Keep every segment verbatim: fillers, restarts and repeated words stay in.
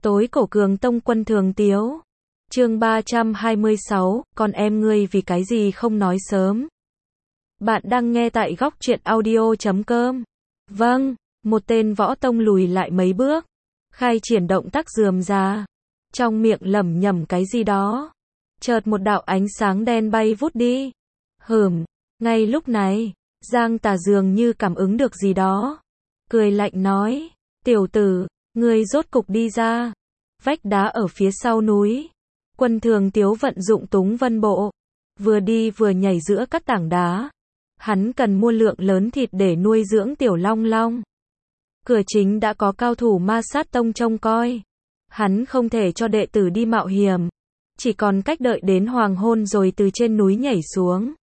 Tối cổ Cường Tông Quân Thường Tiếu. Chương ba trăm hai mươi sáu, con em ngươi vì cái gì không nói sớm. Bạn đang nghe tại góc truyện audio chấm com. Vâng, một tên võ tông lùi lại mấy bước, khai triển động tác rườm rà, trong miệng lẩm nhẩm cái gì đó. Chợt một đạo ánh sáng đen bay vút đi. Hửm, ngay lúc này, Giang Tà dường như cảm ứng được gì đó, cười lạnh nói, tiểu tử, ngươi rốt cục đi ra. Vách đá ở phía sau núi, Quân Thường Tiếu vận dụng Túng Vân Bộ, vừa đi vừa nhảy giữa các tảng đá. Hắn cần mua lượng lớn thịt để nuôi dưỡng tiểu long long. Cửa chính đã có cao thủ Ma Sát Tông trông coi. Hắn không thể cho đệ tử đi mạo hiểm, chỉ còn cách đợi đến hoàng hôn rồi từ trên núi nhảy xuống.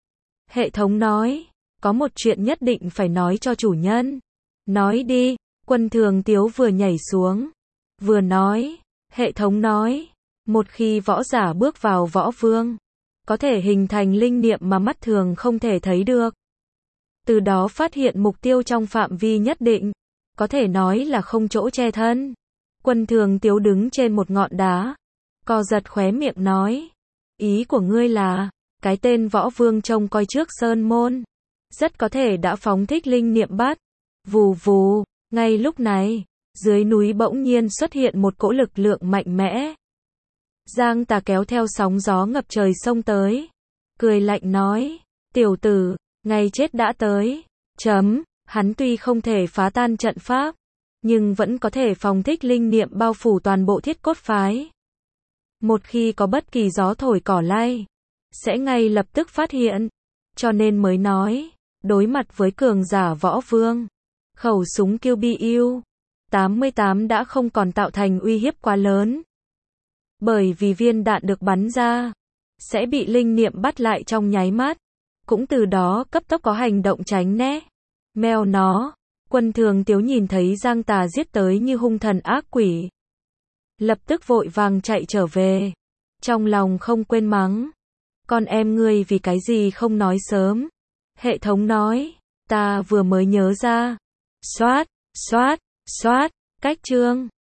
Hệ thống nói, có một chuyện nhất định phải nói cho chủ nhân. Nói đi. Quân Thường Tiếu vừa nhảy xuống, vừa nói. Hệ thống nói, một khi võ giả bước vào võ vương, có thể hình thành linh niệm mà mắt thường không thể thấy được. Từ đó phát hiện mục tiêu trong phạm vi nhất định, có thể nói là không chỗ che thân. Quân Thường Tiếu đứng trên một ngọn đá, co giật khóe miệng nói, ý của ngươi là, cái tên võ vương trông coi trước sơn môn, rất có thể đã phóng thích linh niệm bắt. Vù vù, ngay lúc này, dưới núi bỗng nhiên xuất hiện một cỗ lực lượng mạnh mẽ. Giang Tà kéo theo sóng gió ngập trời xông tới, cười lạnh nói, tiểu tử, ngày chết đã tới. Chấm, hắn tuy không thể phá tan trận pháp, nhưng vẫn có thể phóng thích linh niệm bao phủ toàn bộ Thiết Cốt phái. Một khi có bất kỳ gió thổi cỏ lay, sẽ ngay lập tức phát hiện. Cho nên mới nói, đối mặt với cường giả võ vương, khẩu súng Q B U tám mươi tám đã không còn tạo thành uy hiếp quá lớn. Bởi vì viên đạn được bắn ra, sẽ bị linh niệm bắt lại trong nháy mắt, cũng từ đó cấp tốc có hành động tránh né. Meo nó, Quân Thường Tiếu nhìn thấy Giang Tà giết tới như hung thần ác quỷ, lập tức vội vàng chạy trở về, trong lòng không quên mắng, con em ngươi vì cái gì không nói sớm. Hệ thống nói, ta vừa mới nhớ ra. Xoát, xoát, xoát, cách chương.